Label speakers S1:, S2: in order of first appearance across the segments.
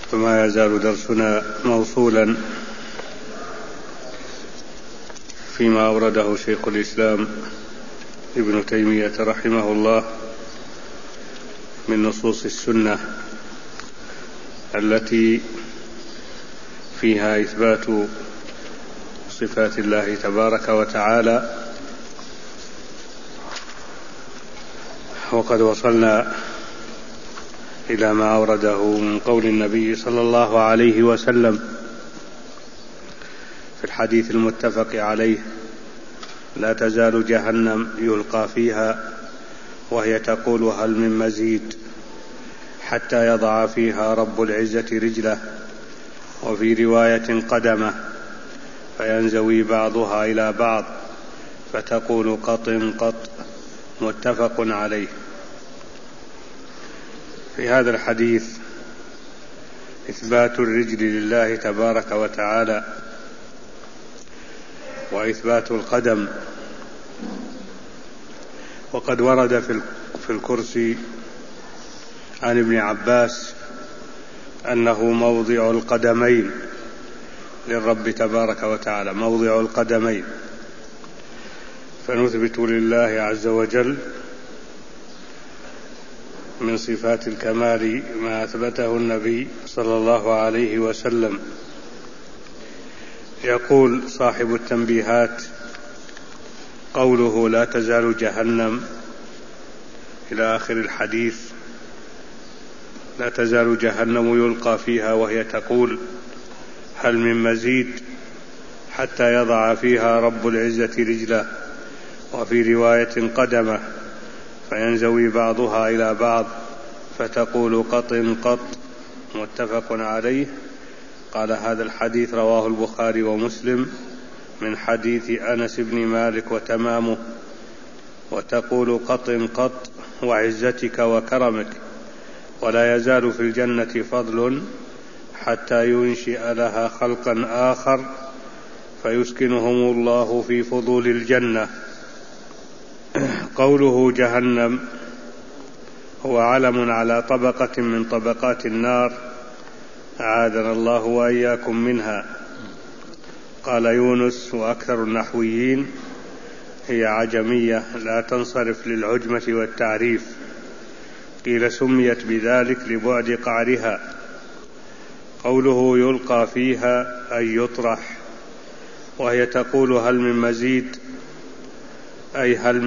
S1: وما يزال درسنا موصولا فيما أورده شيخ الإسلام ابن تيمية رحمه الله من نصوص السنة التي فيها إثبات صفات الله تبارك وتعالى. وقد وصلنا إلى ما أورده من قول النبي صلى الله عليه وسلم في الحديث المتفق عليه: لا تزال جهنم يلقى فيها وهي تقول هل من مزيد، حتى يضع فيها رب العزة رجله، وفي رواية قدمه، فينزوي بعضها إلى بعض فتقول قط قط، متفق عليه. في هذا الحديث إثبات الرجل لله تبارك وتعالى، وإثبات القدم. وقد ورد في الكرسي عن ابن عباس أنه موضع القدمين للرب تبارك وتعالى، موضع القدمين. فنثبت لله عز وجل من صفات الكمال ما أثبته النبي صلى الله عليه وسلم. يقول صاحب التنبيهات: قوله لا تزال جهنم إلى آخر الحديث، لا تزال جهنم يلقى فيها وهي تقول هل من مزيد، حتى يضع فيها رب العزة رجله، وفي رواية قدمه، فينزوي بعضها إلى بعض فتقول قط قط، متفق عليه. قال: هذا الحديث رواه البخاري ومسلم من حديث أنس بن مالك وتمامه: وتقول قط قط وعزتك وكرمك، ولا يزال في الجنة فضل حتى ينشئ لها خلقا آخر فيسكنهم الله في فضول الجنة. قوله جهنم هو علم على طبقة من طبقات النار، أعاذنا الله وإياكم منها. قال يونس وأكثر النحويين: هي عجمية لا تنصرف للعجمة والتعريف. قيل سميت بذلك لبعد قعرها. قوله يلقى فيها أي يطرح، وهي تقول هل من مزيد، أي هل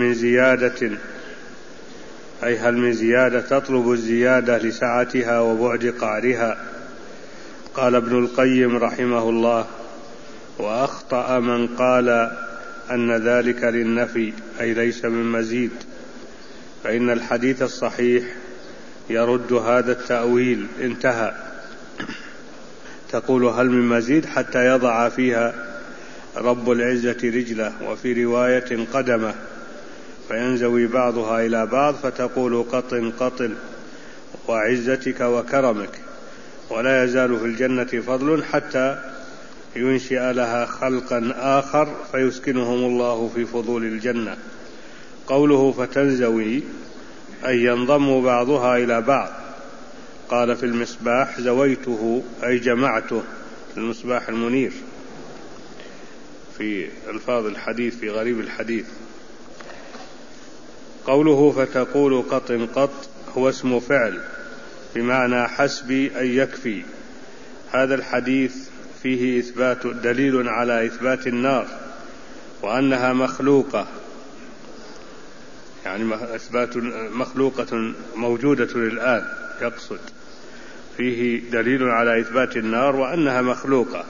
S1: من زيادة تطلب الزيادة لسعتها وبعد قعرها. قال ابن القيم رحمه الله: وأخطأ من قال أن ذلك للنفي، أي ليس من مزيد، فإن الحديث الصحيح يرد هذا التأويل. انتهى. تقول هل من مزيد حتى يضع فيها رب العزة رجله، وفي رواية قدمه، فينزوي بعضها إلى بعض فتقول قط قط وعزتك وكرمك، ولا يزال في الجنة فضل حتى ينشئ لها خلقا آخر فيسكنهم الله في فضول الجنة. قوله فتنزوي أي ينضم بعضها إلى بعض. قال في المصباح: زويته أي جمعته، المصباح المنير في ألفاظ الحديث في غريب الحديث. قوله فتقول قط قط هو اسم فعل بمعنى حسبي أي يكفي. هذا الحديث فيه دليل على إثبات النار وأنها مخلوقة، يعني إثبات مخلوقة موجودة الآن، يقصد فيه دليل على إثبات النار وأنها مخلوقة،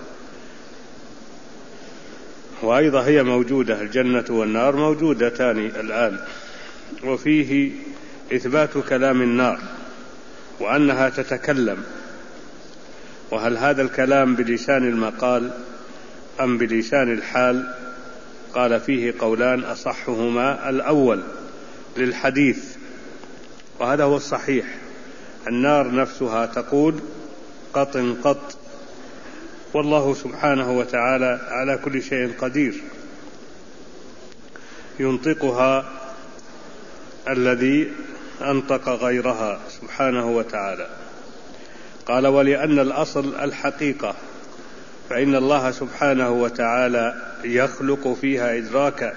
S1: وأيضا هي موجودة، الجنة والنار موجودتان الآن. وفيه إثبات كلام النار وأنها تتكلم، وهل هذا الكلام بلسان المقال أم بلسان الحال؟ قال فيه قولان، أصحهما الأول للحديث، وهذا هو الصحيح. النار نفسها تقول قط قط، والله سبحانه وتعالى على كل شيء قدير، ينطقها الذي أنطق غيرها سبحانه وتعالى. قال: ولأن الأصل الحقيقة، فإن الله سبحانه وتعالى يخلق فيها إدراكا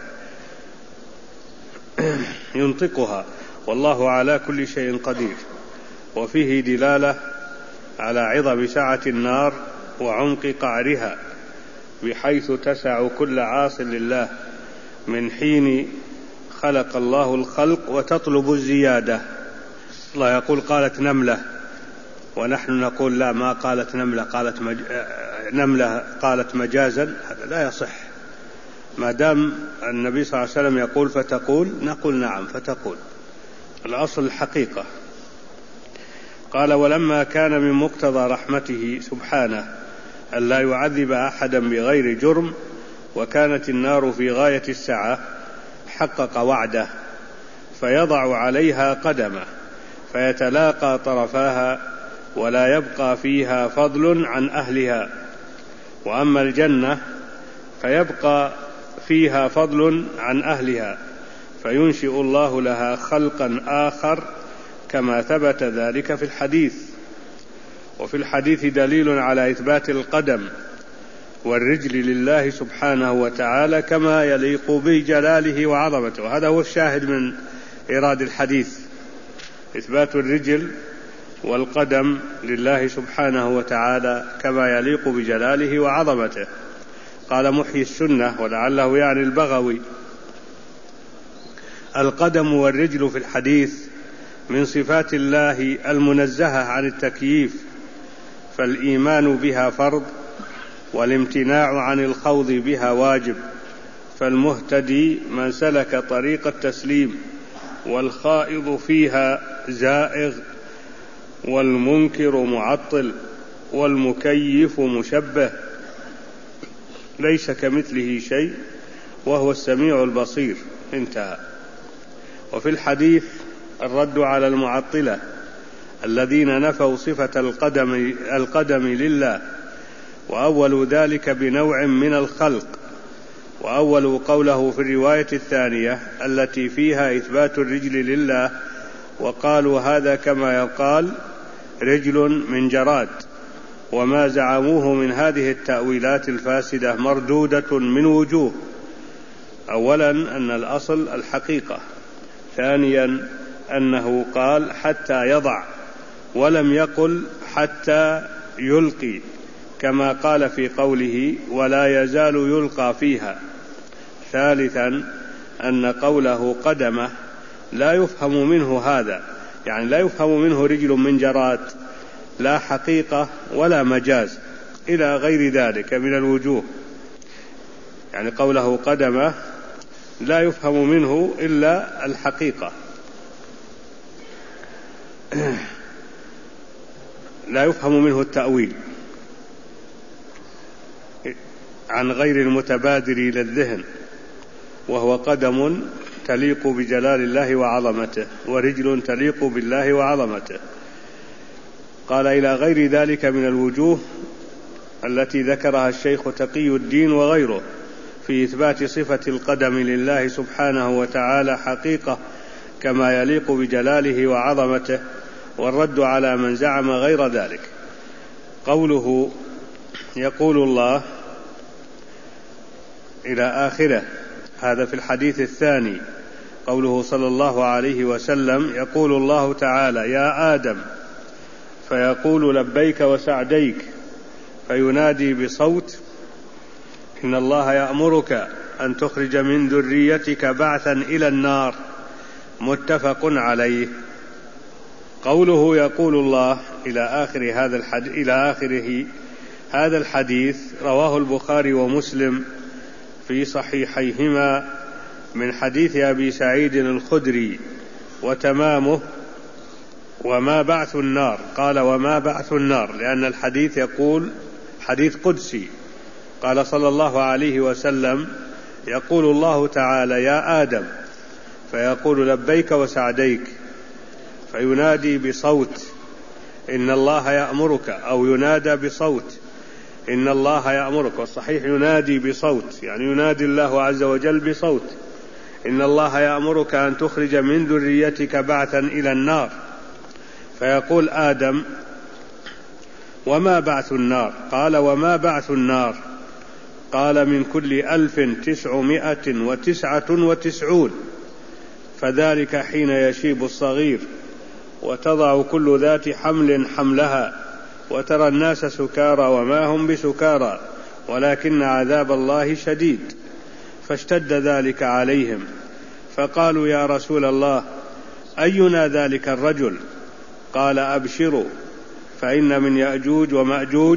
S1: ينطقها، والله على كل شيء قدير. وفيه دلالة على عظم سعة النار وعمق قعرها، بحيث تسع كل عاص لله من حين خلق الله الخلق وتطلب الزيادة. الله يقول: قالت نملة، ونحن نقول لا، ما قالت نملة، نملة قالت مجازا. هذا لا يصح. ما دام النبي صلى الله عليه وسلم يقول فتقول، نقول نعم فتقول. الأصل الحقيقة. قال: ولما كان من مقتضى رحمته سبحانه أن لا يعذب أحدا بغير جرم، وكانت النار في غاية السعة، حقق وعده فيضع عليها قدمه فيتلاقى طرفاها، ولا يبقى فيها فضل عن أهلها. وأما الجنة فيبقى فيها فضل عن أهلها، فينشئ الله لها خلقا آخر، كما ثبت ذلك في الحديث. وفي الحديث دليل على إثبات القدم والرجل لله سبحانه وتعالى كما يليق بجلاله وعظمته. وهذا هو الشاهد من إيراد الحديث، إثبات الرجل والقدم لله سبحانه وتعالى كما يليق بجلاله وعظمته. قال محيي السنة، ولعله يعني البغوي: القدم والرجل في الحديث من صفات الله المنزهة عن التكييف، فالإيمان بها فرض، والامتناع عن الخوض بها واجب. فالمهتدي من سلك طريق التسليم، والخائض فيها زائغ، والمنكر معطل، والمكيف مشبه، ليس كمثله شيء وهو السميع البصير. انتهى. وفي الحديث الرد على المعطلة الذين نفوا صفة القدم لله، وأول ذلك بنوع من الخلق، وأول قوله في الرواية الثانية التي فيها إثبات الرجل لله، وقالوا هذا كما يقال رجل من جراد. وما زعموه من هذه التأويلات الفاسدة مردودة من وجوه: أولا أن الأصل الحقيقة، ثانيا أنه قال حتى يضع، ولم يقل حتى يلقي، كما قال في قوله ولا يزال يلقى فيها. ثالثا أن قوله قدمه لا يفهم منه هذا، يعني لا يفهم منه رجل من جراد، لا حقيقة ولا مجاز، إلى غير ذلك من الوجوه. يعني قوله قدمه لا يفهم منه إلا الحقيقة، لا يفهم منه التأويل عن غير المتبادر إلى الذهن، وهو قدم تليق بجلال الله وعظمته، ورجل تليق بالله وعظمته. قال إلى غير ذلك من الوجوه التي ذكرها الشيخ تقي الدين وغيره في إثبات صفة القدم لله سبحانه وتعالى حقيقة كما يليق بجلاله وعظمته، والرد على من زعم غير ذلك. قوله يقول الله إلى آخره، هذا في الحديث الثاني. قوله صلى الله عليه وسلم يقول الله تعالى يا آدم، فيقول لبيك وسعديك، فينادي بصوت إن الله يأمرك أن تخرج من ذريتك بعثا إلى النار، متفق عليه. قوله يقول الله إلى آخره هذا الحديث رواه البخاري ومسلم في صحيحيهما من حديث أبي سعيد الخدري، وتمامه وما بعث النار. قال وما بعث النار لأن الحديث يقول حديث قدسي. قال صلى الله عليه وسلم يقول الله تعالى يا آدم، فيقول لبيك وسعديك، فينادي بصوت إن الله يأمرك، أو ينادى بصوت إن الله يأمرك، والصحيح ينادي بصوت، يعني ينادي الله عز وجل بصوت إن الله يأمرك أن تخرج من ذريتك بعثا إلى النار. فيقول آدم وما بعث النار؟ قال وما بعث النار؟ قال من كل 1999، فذلك حين يشيب الصغير وتضع كل ذات حمل حملها وترى الناس سكارى وما هم بسكارى ولكن عذاب الله شديد. فاشتد ذلك عليهم فقالوا يا رسول الله أينا ذلك الرجل؟ قال أبشروا فإن من يأجوج ومأجوج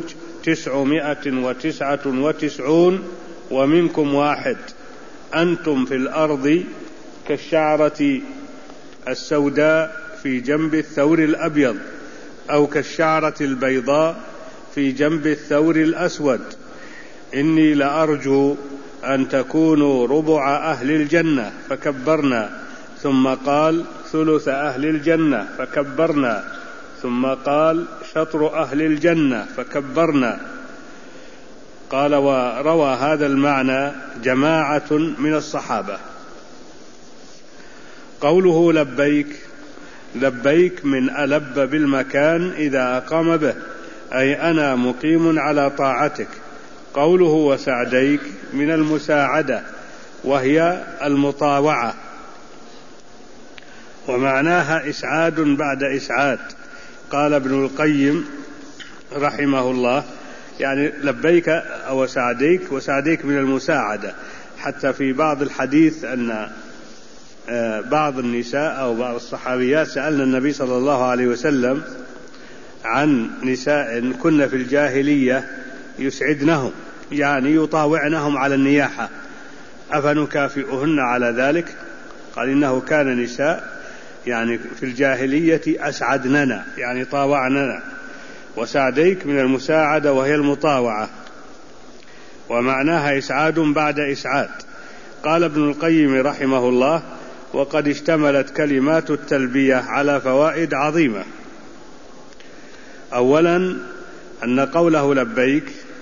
S1: 999 ومنكم واحد، أنتم في الأرض كالشعرة السوداء في جنب الثور الأبيض، أو كالشعرة البيضاء في جنب الثور الأسود. إني لأرجو أن تكونوا ربع أهل الجنة، فكبرنا، ثم قال ثلث أهل الجنة، فكبرنا، ثم قال شطر أهل الجنة، فكبرنا. قال وروى هذا المعنى جماعة من الصحابة. قوله لبيك، لبيك من ألب بالمكان إذا أقام به، أي أنا مقيم على طاعتك. قوله وسعديك من المساعدة وهي المطاوعة، ومعناها إسعاد بعد إسعاد. قال ابن القيم رحمه الله يعني لبيك أو سعديك، وسعديك من المساعدة. حتى في بعض الحديث أن بعض النساء أو بعض الصحابيات سألنا النبي صلى الله عليه وسلم عن نساء كن في الجاهلية يسعدنهم، يعني يطاوعنهم على النياحة، أفنكافئهن على ذلك؟ قال إنه كان نساء يعني في الجاهلية أسعدننا، يعني طاوعننا. وسعديك من المساعدة وهي المطاوعة، ومعناها إسعاد بعد إسعاد. قال ابن القيم رحمه الله وقد اشتملت كلمات التلبية على فوائد عظيمة. أولا أن قوله لبيك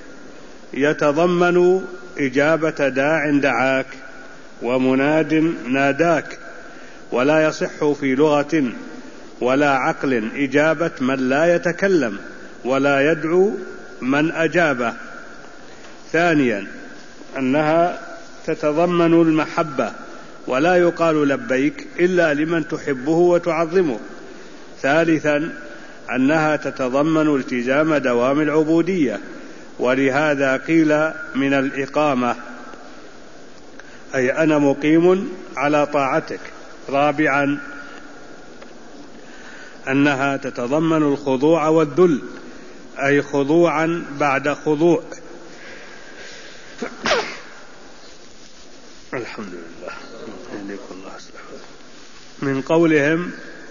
S1: يتضمن إجابة داع دعاك ومناد ناداك، ولا يصح في لغة ولا عقل إجابة من لا يتكلم ولا يدعو من أجابه. ثانيا أنها تتضمن المحبة، ولا يقال لبيك إلا لمن تحبه وتعظمه. ثالثا أنها تتضمن التزام دوام العبودية، ولهذا قيل من الإقامة، أي أنا مقيم على طاعتك. رابعا أنها تتضمن الخضوع والذل، أي خضوعا بعد خضوع. الحمد لله. من قولهم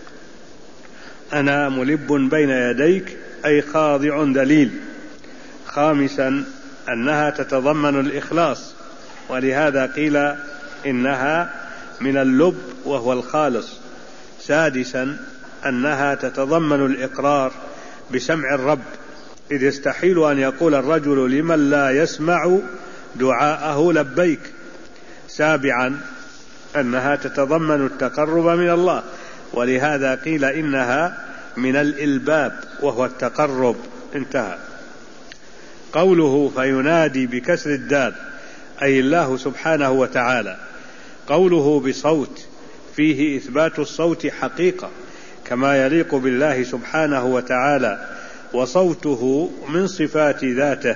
S1: أنا ملب بين يديك، أي خاضع ذليل. خامسا أنها تتضمن الإخلاص، ولهذا قيل إنها من اللب وهو الخالص. سادسا أنها تتضمن الإقرار بسمع الرب، إذ يستحيل أن يقول الرجل لمن لا يسمع دعاءه لبيك. سابعا أنها تتضمن التقرب من الله، ولهذا قيل إنها من الإلباب وهو التقرب. انتهى. قوله فينادي بكسر الدال، أي الله سبحانه وتعالى. قوله بصوت فيه إثبات الصوت حقيقة كما يليق بالله سبحانه وتعالى، وصوته من صفات ذاته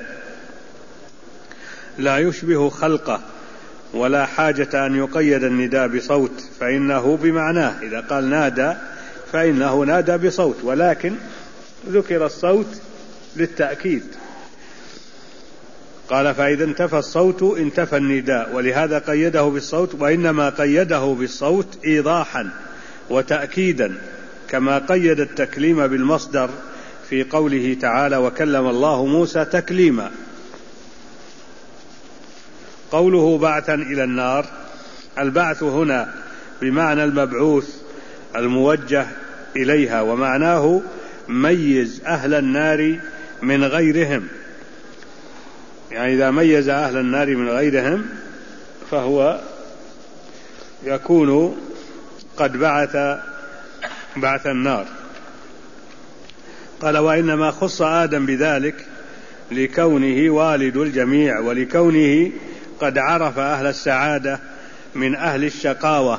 S1: لا يشبه خلقه، ولا حاجة أن يقيد النداء بصوت، فإنه بمعناه. إذا قال نادى فإنه نادى بصوت، ولكن ذكر الصوت للتأكيد. قال فإذا انتفى الصوت انتفى النداء، ولهذا قيده بالصوت، وإنما قيده بالصوت إيضاحا وتأكيدا، كما قيد التكليم بالمصدر في قوله تعالى وكلم الله موسى تكليما. قوله بعثا إلى النار، البعث هنا بمعنى المبعوث الموجه إليها، ومعناه ميز أهل النار من غيرهم، يعني إذا ميز أهل النار من غيرهم فهو يكون قد بعث النار. قال: وإنما خص آدم بذلك لكونه والد الجميع، ولكونه قد عرف أهل السعادة من أهل الشقاوة،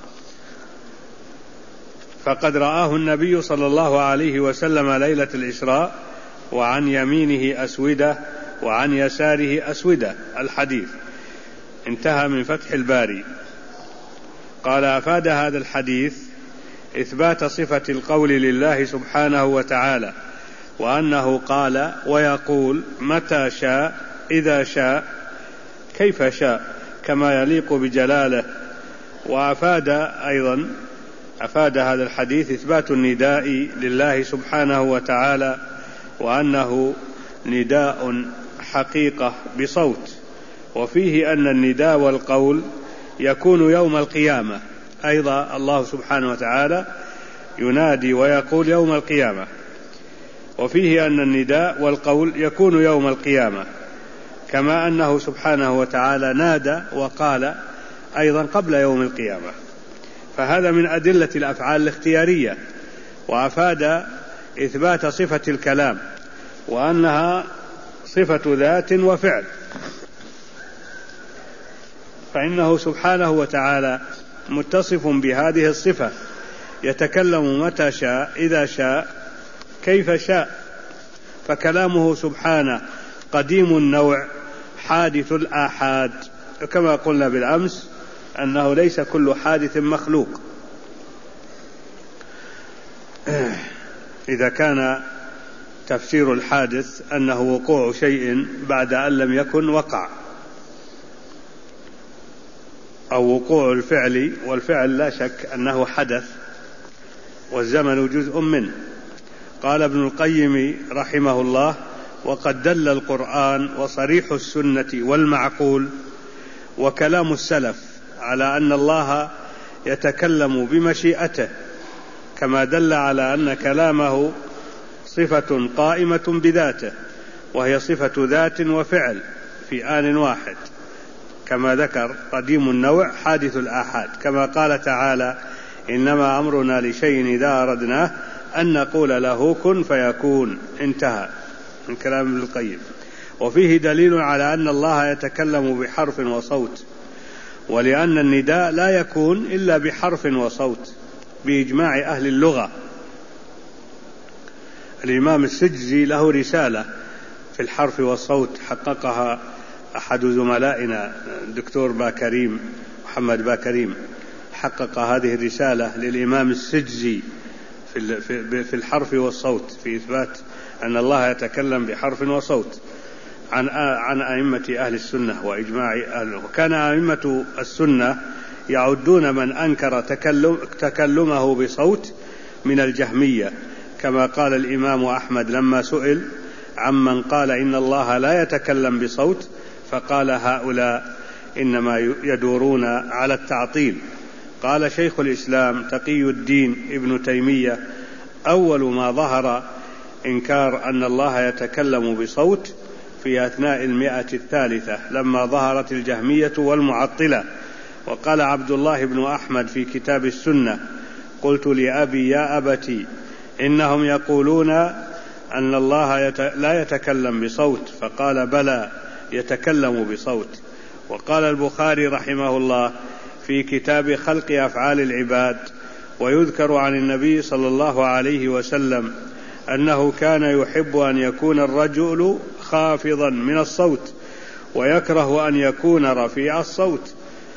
S1: فقد رآه النبي صلى الله عليه وسلم ليلة الإسراء، وعن يمينه أسودة وعن يساره أسودة. الحديث انتهى من فتح الباري. قال: أفاد هذا الحديث إثبات صفة القول لله سبحانه وتعالى، وأنه قال ويقول متى شاء إذا شاء كيف شاء كما يليق بجلاله. وأفاد أيضا هذا الحديث إثبات النداء لله سبحانه وتعالى، وأنه نداء حقيقة بصوت، وفيه أن النداء والقول يكون يوم القيامة. أيضا الله سبحانه وتعالى ينادي ويقول يوم القيامة، وفيه أن النداء والقول يكون يوم القيامة، كما أنه سبحانه وتعالى نادى وقال أيضا قبل يوم القيامة. فهذا من أدلة الأفعال الاختيارية. وأفاد إثبات صفة الكلام، وأنها صفة ذات وفعل، فإنه سبحانه وتعالى متصف بهذه الصفة، يتكلم متى شاء إذا شاء كيف شاء. فكلامه سبحانه قديم النوع حادث الآحاد، كما قلنا بالأمس أنه ليس كل حادث مخلوق. إذا كان تفسير الحادث أنه وقوع شيء بعد أن لم يكن وقع، أو وقوع الفعل، والفعل لا شك أنه حدث والزمن جزء منه. قال ابن القيم رحمه الله: وقد دل القرآن وصريح السنة والمعقول وكلام السلف على أن الله يتكلم بمشيئته، كما دل على أن كلامه صفة قائمة بذاته، وهي صفة ذات وفعل في آن واحد، كما ذكر قديم النوع حادث الآحاد، كما قال تعالى: إنما أمرنا لشيء إذا أردناه أن نقول له كن فيكون. انتهى من كلام ابن القيم. وفيه دليل على أن الله يتكلم بحرف وصوت، ولأن النداء لا يكون إلا بحرف وصوت بإجماع أهل اللغة. الإمام السجزي له رسالة في الحرف والصوت حققها أحد زملائنا الدكتور باكريم محمد باكريم، حقق هذه الرسالة للإمام السجزي في الحرف والصوت، في إثبات أن الله يتكلم بحرف وصوت عن أئمة أهل السنة وإجماع أهل. وكان أئمة السنة يعدون من أنكر تكلمه بصوت من الجهمية، كما قال الإمام أحمد لما سئل عمن قال إن الله لا يتكلم بصوت، فقال هؤلاء إنما يدورون على التعطيل. قال شيخ الإسلام تقي الدين ابن تيمية: أول ما ظهر إنكار أن الله يتكلم بصوت في أثناء 100 لما ظهرت الجهمية والمعطلة. وقال عبد الله بن أحمد في كتاب السنة: قلت لأبي يا أبتي إنهم يقولون أن الله لا يتكلم بصوت، فقال بلى يتكلم بصوت. وقال البخاري رحمه الله في كتاب خلق أفعال العباد: ويذكر عن النبي صلى الله عليه وسلم أنه كان يحب أن يكون الرجل خافضا من الصوت، ويكره أن يكون رفيع الصوت،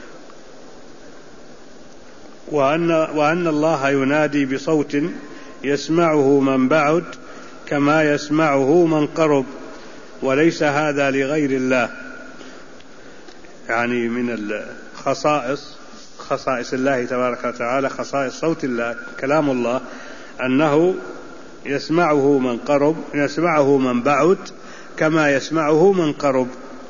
S1: وأن الله ينادي بصوت يسمعه من بعد كما يسمعه من قرب، وليس هذا لغير الله. يعني من خصائص الله تبارك وتعالى، خصائص صوت الله كلام الله، أنه يسمعه من قرب، يسمعه من بعد كما يسمعه من قرب.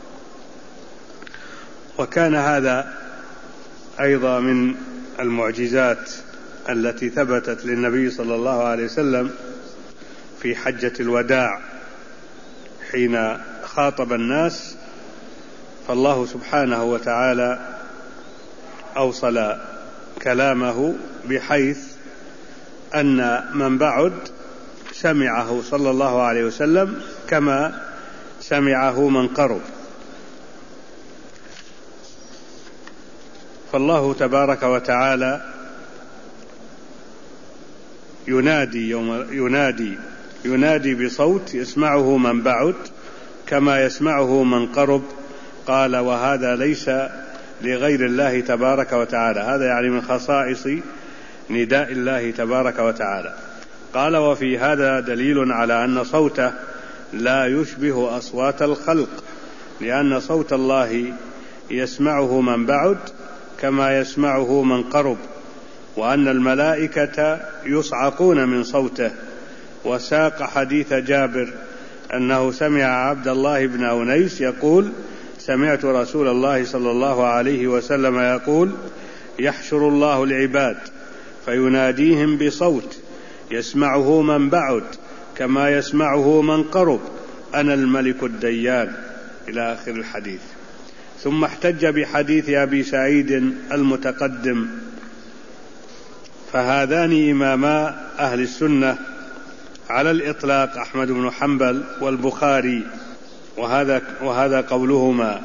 S1: وكان هذا أيضا من المعجزات التي ثبتت للنبي صلى الله عليه وسلم في حجة الوداع حين خاطب الناس، فالله سبحانه وتعالى أوصل كلامه بحيث أن من بعد سمعه صلى الله عليه وسلم كما سمعه من قرب. فالله تبارك وتعالى ينادي بصوت يسمعه من بعد كما يسمعه من قرب. قال: وهذا ليس لغير الله تبارك وتعالى. هذا يعني من خصائص نداء الله تبارك وتعالى. قال: وفي هذا دليل على أن صوته لا يشبه أصوات الخلق، لأن صوت الله يسمعه من بعد كما يسمعه من قرب، وأن الملائكة يصعقون من صوته. وساق حديث جابر أنه سمع عبد الله بن أنيس يقول: سمعت رسول الله صلى الله عليه وسلم يقول: يحشر الله العباد فيناديهم بصوت يسمعه من بعد كما يسمعه من قرب، أنا الملك الديان، إلى آخر الحديث. ثم احتج بحديث أبي سعيد المتقدم. فهذان إماما أهل السنة على الإطلاق، أحمد بن حنبل والبخاري، وهذا قولهما.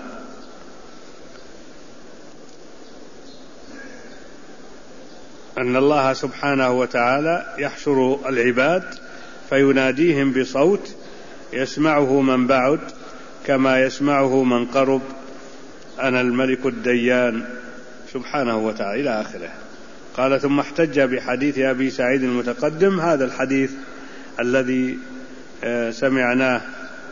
S1: أن الله سبحانه وتعالى يحشر العباد فيناديهم بصوت يسمعه من بعد كما يسمعه من قرب، أنا الملك الديان سبحانه وتعالى، إلى آخره. قال: ثم احتج بحديث أبي سعيد المتقدم. هذا الحديث الذي سمعناه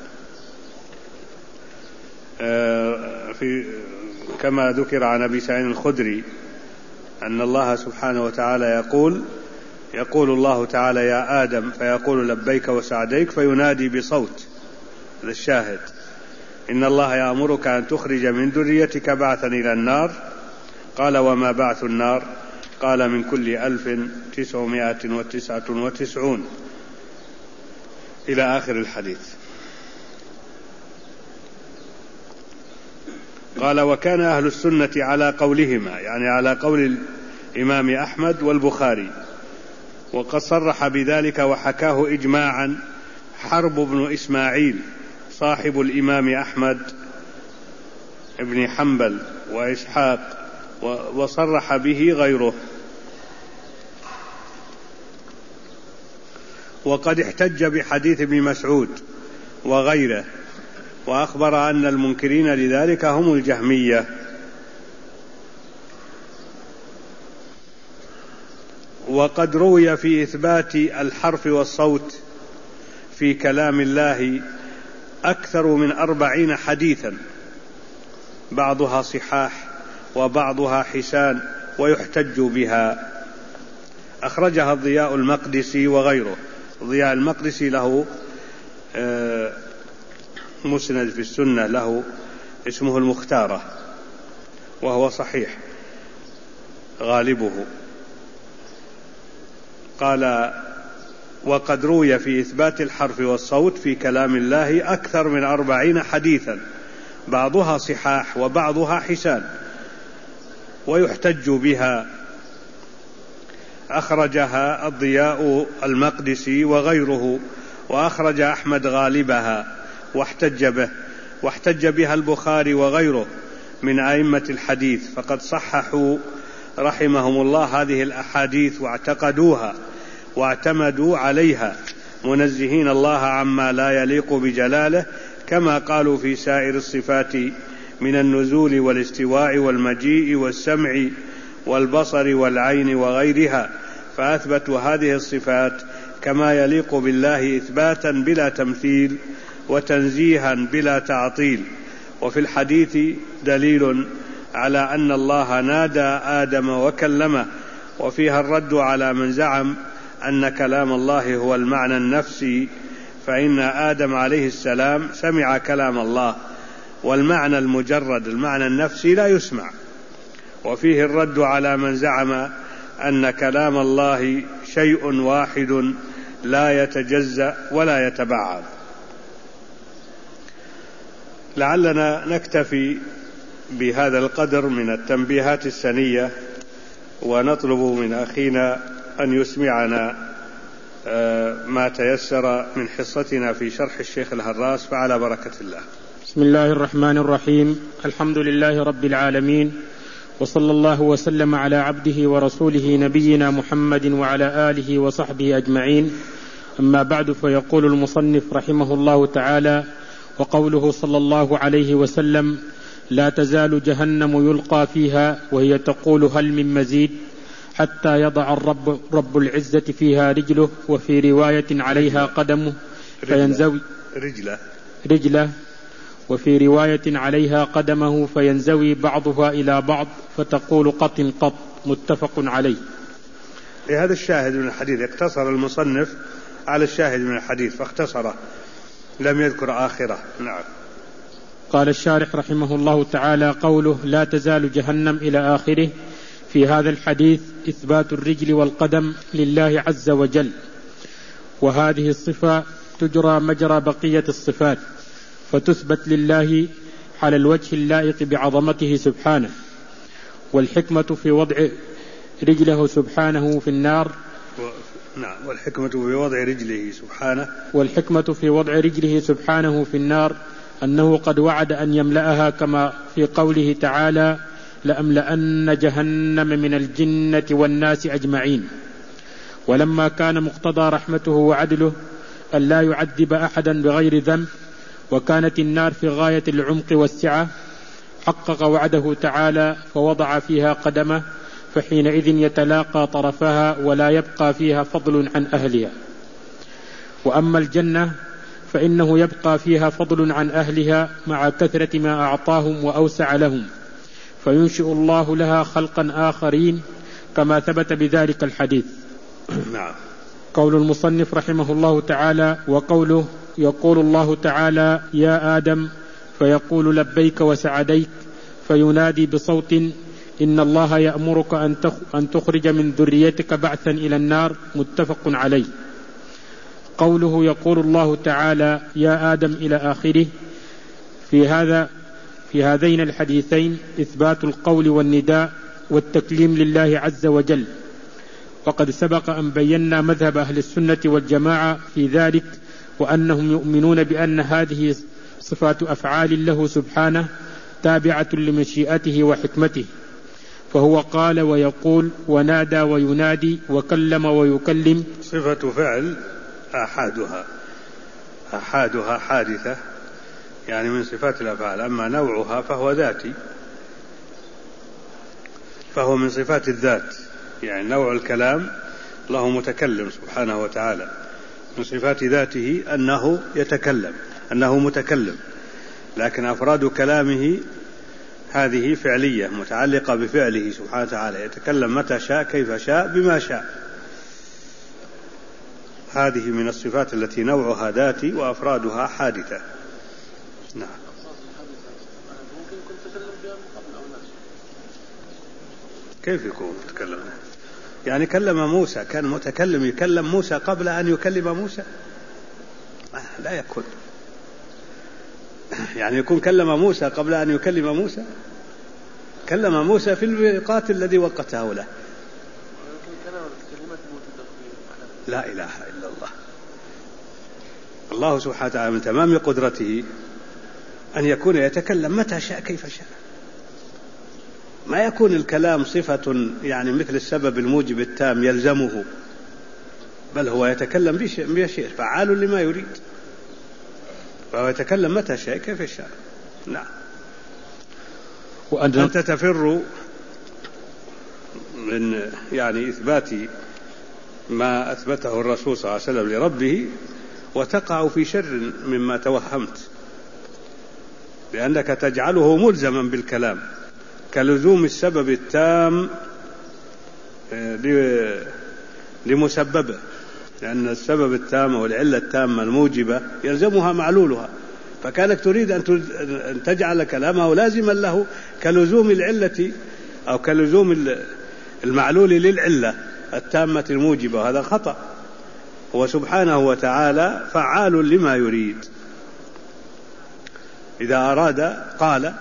S1: كما ذكر عن أبي سعيد الخدري أن الله سبحانه وتعالى يقول الله تعالى: يا آدم، فيقول: لبيك وسعديك، فينادي بصوت. هذا الشاهد. إن الله يأمرك أن تخرج من ذريتك بعثا إلى النار. قال: وما بعث النار؟ قال: من كل 1999، إلى آخر الحديث. قال: وكان أهل السنة على قولهما، يعني على قول الإمام أحمد والبخاري، وقد صرح بذلك وحكاه إجماعا حرب بن إسماعيل صاحب الإمام أحمد بن حنبل وإسحاق، وصرح به غيره. وقد احتج بحديث ابن مسعود وغيره، وأخبر أن المنكرين لذلك هم الجهمية. وقد روي في إثبات الحرف والصوت في كلام الله أكثر من 40 حديثا، بعضها صحاح وبعضها حسان، ويحتج بها. أخرجها الضياء المقدسي وغيره. الضياء المقدسي له مسند في السنة، له اسمه المختارة، وهو صحيح غالبه. قال: وقد روي في إثبات الحرف والصوت في كلام الله أكثر من 40 حديثا، بعضها صحاح وبعضها حسان، ويحتج بها. أخرجها الضياء المقدسي وغيره، وأخرج أحمد غالبها واحتج بها البخاري وغيره من أئمة الحديث، فقد صححوا رحمهم الله هذه الأحاديث واعتقدوها واعتمدوا عليها، منزهين الله عما لا يليق بجلاله، كما قالوا في سائر الصفات من النزول والاستواء والمجيء والسمع والبصر والعين وغيرها، فأثبتوا هذه الصفات كما يليق بالله إثباتا بلا تمثيل، وتنزيها بلا تعطيل. وفي الحديث دليل على أن الله نادى آدم وكلمه، وفيها الرد على من زعم أن كلام الله هو المعنى النفسي، فإن آدم عليه السلام سمع كلام الله، والمعنى المجرد المعنى النفسي لا يسمع. وفيه الرد على من زعم أن كلام الله شيء واحد لا يتجزأ ولا يتبعض. لعلنا نكتفي بهذا القدر من التنبيهات السنية، ونطلب من أخينا أن يسمعنا ما تيسر من حصتنا في شرح الشيخ الهراس، فعلى بركة الله.
S2: بسم الله الرحمن الرحيم. الحمد لله رب العالمين، وصلى الله وسلم على عبده ورسوله نبينا محمد وعلى آله وصحبه أجمعين. أما بعد، فيقول المصنف رحمه الله تعالى: وقوله صلى الله عليه وسلم: لا تزال جهنم يلقى فيها وهي تقول هل من مزيد، حتى يضع رب العزة فيها رجله، وفي رواية عليها قدمه فينزوي رجله، وفي رواية عليها قدمه فينزوي بعضها إلى بعض فتقول قط قط. متفق عليه.
S1: لهذا الشاهد من الحديث اقتصر المصنف على الشاهد من الحديث فاختصره، لم يذكر آخره. نعم.
S2: قال الشارح رحمه الله تعالى: قوله لا تزال جهنم إلى آخره، في هذا الحديث إثبات الرجل والقدم لله عز وجل، وهذه الصفة تجرى مجرى بقية الصفات، فتثبت لله على الوجه اللائق بعظمته سبحانه. والحكمة في وضع رجله سبحانه في النار،
S1: والحكمة
S2: في وضع رجله سبحانه في النار أنه قد وعد أن يملأها، كما في قوله تعالى: لأملأن جهنم من الجنة والناس أجمعين. ولما كان مقتضى رحمته وعدله أن لا يعذب أحدا بغير ذنب، وكانت النار في غاية العمق والسعة، حقق وعده تعالى فوضع فيها قدمه، فحينئذ يتلاقى طرفها ولا يبقى فيها فضل عن أهلها. وأما الجنة فإنه يبقى فيها فضل عن أهلها مع كثرة ما أعطاهم وأوسع لهم، فينشئ الله لها خلقا آخرين، كما ثبت بذلك الحديث.
S1: نعم.
S2: قول المصنف رحمه الله تعالى: وقوله يقول الله تعالى: يا آدم، فيقول لبيك وسعديك، فينادي بصوت: إن الله يأمرك أن تخرج من ذريتك بعثا إلى النار. متفق عليه. قوله يقول الله تعالى: يا آدم إلى آخره، في هذين الحديثين إثبات القول والنداء والتكليم لله عز وجل، وقد سبق أن بينا مذهب أهل السنة والجماعة في ذلك، وأنهم يؤمنون بأن هذه صفات أفعال له سبحانه تابعة لمشيئته وحكمته، فهو قال ويقول ونادى وينادي وكلم ويكلم.
S1: صفة فعل أحادها حادثة، يعني من صفات الأفعال، أما نوعها فهو ذاتي، فهو من صفات الذات. يعني نوع الكلام الله متكلم سبحانه وتعالى، من صفات ذاته أنه يتكلم، أنه متكلم، لكن أفراد كلامه هذه فعلية متعلقة بفعله سبحانه وتعالى، يتكلم متى شاء كيف شاء بما شاء. هذه من الصفات التي نوعها ذاتي وأفرادها حادثة. نعم. كيف يكون متكلم؟ يعني كلم موسى، كان متكلم يكلم موسى قبل أن يكلم موسى؟ لا يكون. يعني يكون كلم موسى قبل أن يكلم موسى؟ كلم موسى في الميقات الذي وقته له. لا إله إلا الله. الله سبحانه وتعالى من تمام قدرته أن يكون يتكلم متى شاء كيف شاء، ما يكون الكلام صفة يعني مثل السبب الموجب التام يلزمه، بل هو يتكلم بشيء فعال لما يريد، فهو يتكلم متى شاء كيف شاء. نعم. أنت تفر من يعني إثبات ما أثبته الرسول صلى الله عليه وسلم لربه، وتقع في شر مما توهمت، لأنك تجعله ملزما بالكلام كلزوم السبب التام لمسببه، لأن السبب التام والعلة التامة الموجبة يلزمها معلولها، فكانك تريد أن تجعل كلامه لازما له كلزوم العلة أو كلزوم المعلول للعلة التامة الموجبة، هذا خطأ. هو سبحانه وتعالى فعال لما يريد، إذا أراد قال،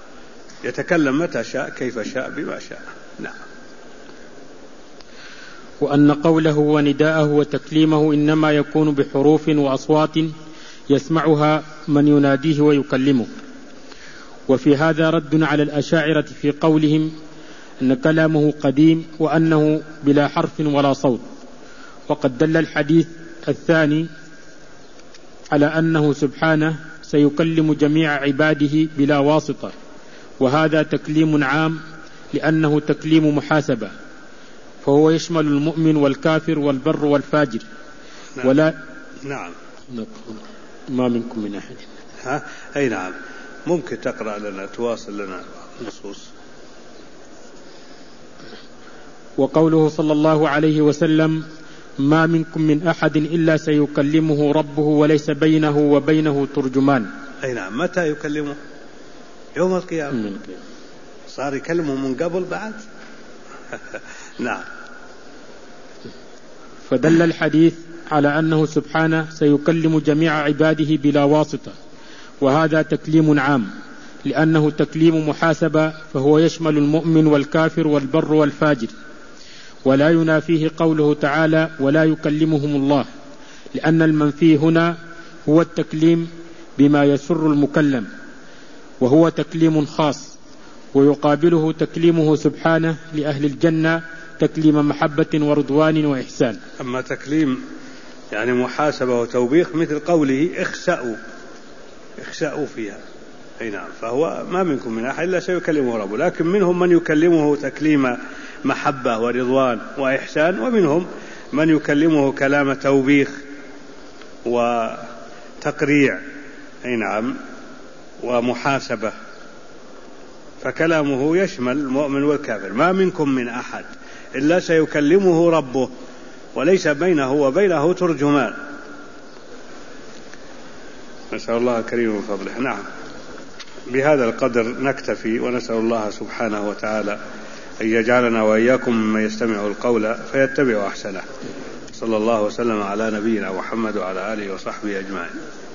S1: يتكلم متى شاء كيف شاء بما شاء. نعم.
S2: وأن قوله ونداءه وتكليمه إنما يكون بحروف وأصوات يسمعها من يناديه ويكلمه. وفي هذا رد على الأشاعرة في قولهم أن كلامه قديم وأنه بلا حرف ولا صوت. وقد دل الحديث الثاني على أنه سبحانه سيكلم جميع عباده بلا واسطة، وهذا تكليم عام لأنه تكليم محاسبة، فهو يشمل المؤمن والكافر والبر والفاجر.
S1: نعم.
S2: ولا
S1: نعم.
S2: ما منكم من أحد.
S1: أي نعم. ممكن تقرأ لنا، تواصل لنا نصوص.
S2: وقوله صلى الله عليه وسلم ما منكم من أحد إلا سيكلمه ربه وليس بينه وبينه ترجمان.
S1: أي نعم. متى يكلمه؟ يوم القيامة. صار يكلمه من قبل بعد. نعم.
S2: فدل الحديث على أنه سبحانه سيكلم جميع عباده بلا واسطة، وهذا تكليم عام لأنه تكليم محاسبة، فهو يشمل المؤمن والكافر والبر والفاجر. ولا ينافيه قوله تعالى ولا يكلمهم الله، لأن المنفي هنا هو التكليم بما يسر المكلم، وهو تكليم خاص، ويقابله تكليمه سبحانه لأهل الجنة تكليم محبة ورضوان وإحسان.
S1: أما تكليم يعني محاسبة وتوبيخ مثل قوله اخسأوا فيها. أي نعم. فهو ما منكم من أحد إلا سيكلمه ربه، لكن منهم من يكلمه تكليم محبة ورضوان وإحسان، ومنهم من يكلمه كلام توبيخ وتقريع. أي نعم. ومحاسبة. فكلامه يشمل المؤمن والكافر. ما منكم من أحد إلا سيكلمه ربه وليس بينه وبينه ترجمان. نسأل الله الكريم من فضله. نعم. بهذا القدر نكتفي، ونسأل الله سبحانه وتعالى أن يجعلنا وإياكم ممن يستمع القول فيتبع أحسنه. صلى الله وسلم على نبينا محمد وعلى آله وصحبه أجمعين.